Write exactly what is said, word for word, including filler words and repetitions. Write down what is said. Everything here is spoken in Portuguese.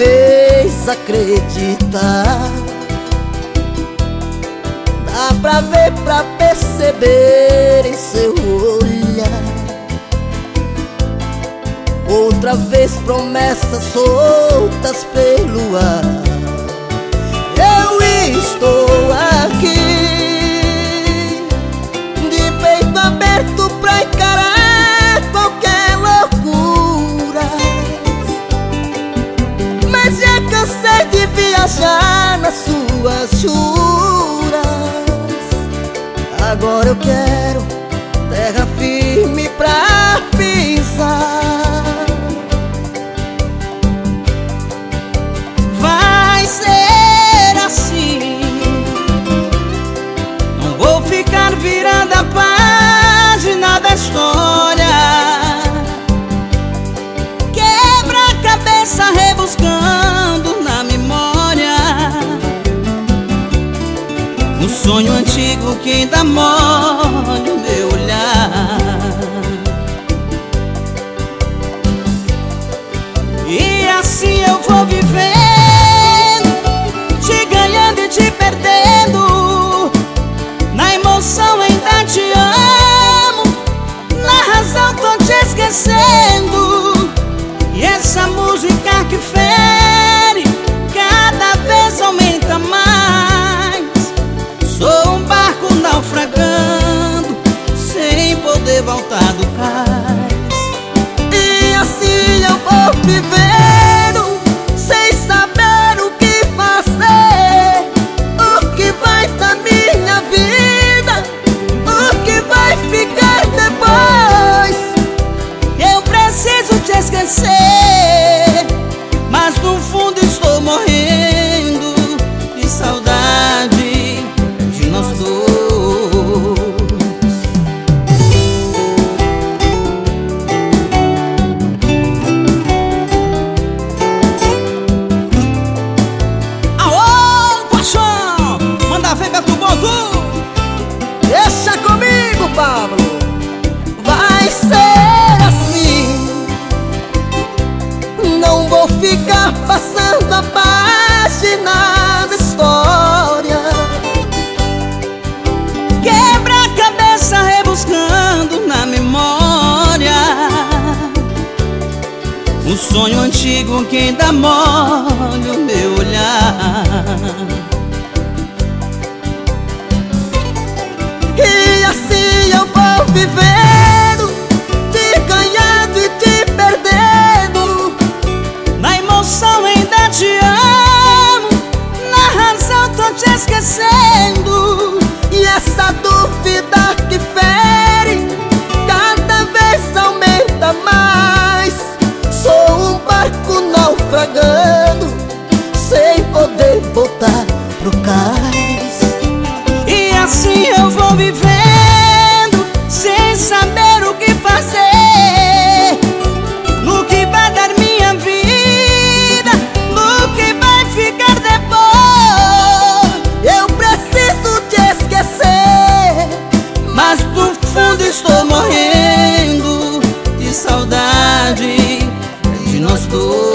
fez acreditar. Dá pra ver, pra perceber em seu olhar. Outra vez promessas soltas pelo ar. Eu estou aqui, de peito aberto pra encarar qualquer loucura. Mas já cansei de viajar nas suas juras. Agora eu quero terra firme pra pisar. Vai ser assim, não vou ficar virando a página da história. Quebra a cabeça rebuscando na memória um sonho antigo que ainda molha o meu olhar. E assim eu vou vivendo, te ganhando e te perdendo. Na emoção ainda te amo, na razão tô te esquecendo. E essa música que fere cada vez aumenta mais. Sou um barco naufragando sem poder voltar do cais. E assim eu vou vivendo, sem saber o que fazer. O que vai da minha vida, o que vai ficar depois. Eu preciso te esquecer, mas no fundo estou morrendo de saudade de nós dois. Aô, paixão! Manda ver, Beto Boto! Deixa comigo, Pablo! Vai ser assim, não vou ficar passando a página da história. Quebra a cabeça rebuscando na memória um sonho antigo que ainda molha o meu olhar. E assim eu vou vivendo, te ganhando e te perdendo. Na emoção ainda te amo, na razão tô te esquecendo. E essa dúvida que fere cada vez aumenta mais. Sou um barco naufragando sem poder voltar pro cais. E assim eu vou vivendo, sem saber o que fazer. No que vai dar minha vida, no que vai ficar depois. Eu preciso te esquecer, mas no fundo estou morrendo de saudade de nós dois.